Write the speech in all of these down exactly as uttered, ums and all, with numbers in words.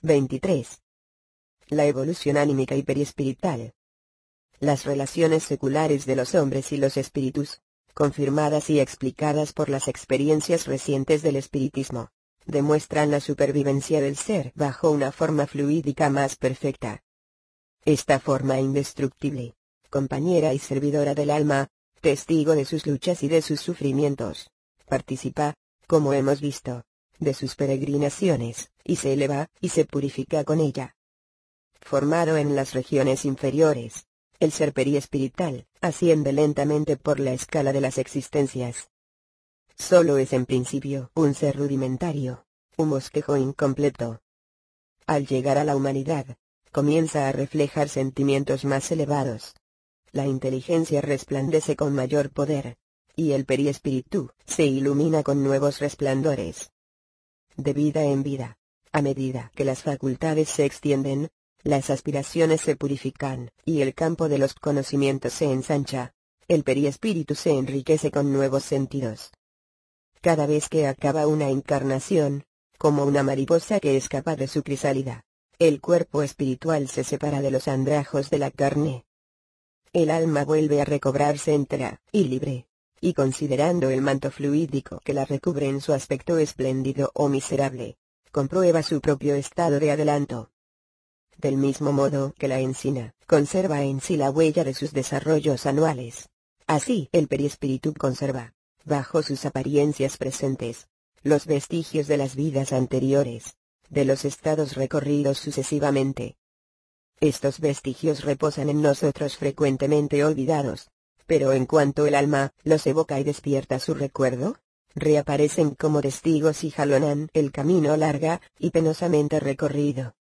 veintitrés. La evolución anímica y periespiritual. Las relaciones seculares de los hombres y los espíritus, confirmadas y explicadas por las experiencias recientes del espiritismo, demuestran la supervivencia del ser bajo una forma fluídica más perfecta. Esta forma indestructible, compañera y servidora del alma, testigo de sus luchas y de sus sufrimientos, participa, como hemos visto, de sus peregrinaciones, y se eleva y se purifica con ella. Formado en las regiones inferiores, el ser periespiritual asciende lentamente por la escala de las existencias. Solo es en principio un ser rudimentario, un bosquejo incompleto. Al llegar a la humanidad, comienza a reflejar sentimientos más elevados. La inteligencia resplandece con mayor poder, y el periespíritu se ilumina con nuevos resplandores. De vida en vida, a medida que las facultades se extienden, las aspiraciones se purifican, y el campo de los conocimientos se ensancha. El periespíritu se enriquece con nuevos sentidos. Cada vez que acaba una encarnación, como una mariposa que escapa de su crisálida, el cuerpo espiritual se separa de los andrajos de la carne. El alma vuelve a recobrarse entera y libre, y considerando el manto fluídico que la recubre en su aspecto espléndido o miserable, comprueba su propio estado de adelanto. Del mismo modo que la encina conserva en sí la huella de sus desarrollos anuales, así el periespíritu conserva, bajo sus apariencias presentes, los vestigios de las vidas anteriores, de los estados recorridos sucesivamente. Estos vestigios reposan en nosotros frecuentemente olvidados, pero en cuanto el alma los evoca y despierta su recuerdo, reaparecen como testigos y jalonan el camino larga y penosamente recorrido.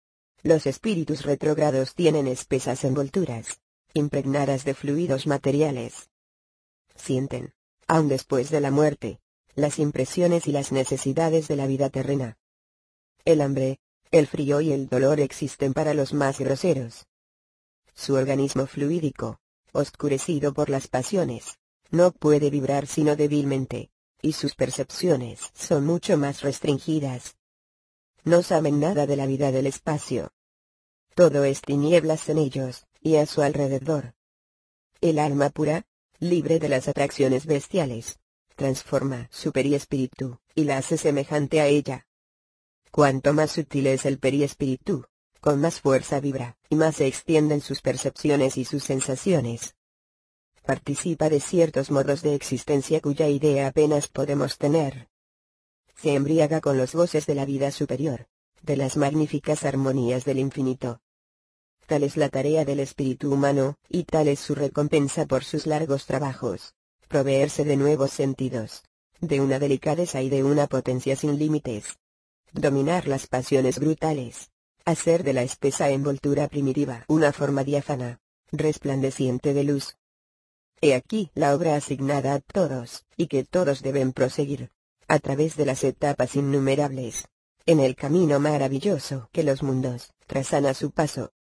Los espíritus retrógrados tienen espesas envolturas, impregnadas de fluidos materiales. Sienten, aun después de la muerte, las impresiones y las necesidades de la vida terrena. El hambre, el frío y el dolor existen para los más groseros. Su organismo fluídico, oscurecido por las pasiones, no puede vibrar sino débilmente, y sus percepciones son mucho más restringidas. No saben nada de la vida del espacio. Todo es tinieblas en ellos, y a su alrededor. El alma pura, libre de las atracciones bestiales, transforma su periespíritu, y la hace semejante a ella. Cuanto más sutil es el periespíritu, con más fuerza vibra, y más se extienden sus percepciones y sus sensaciones. Participa de ciertos modos de existencia cuya idea apenas podemos tener. Se embriaga con los goces de la vida superior, de las magníficas armonías del infinito. Tal es la tarea del espíritu humano, y tal es su recompensa por sus largos trabajos, proveerse de nuevos sentidos, de una delicadeza y de una potencia sin límites. Dominar las pasiones brutales, hacer de la espesa envoltura primitiva una forma diáfana, resplandeciente de luz. He aquí la obra asignada a todos, y que todos deben proseguir, a través de las etapas innumerables, en el camino maravilloso que los mundos trazan a su paso.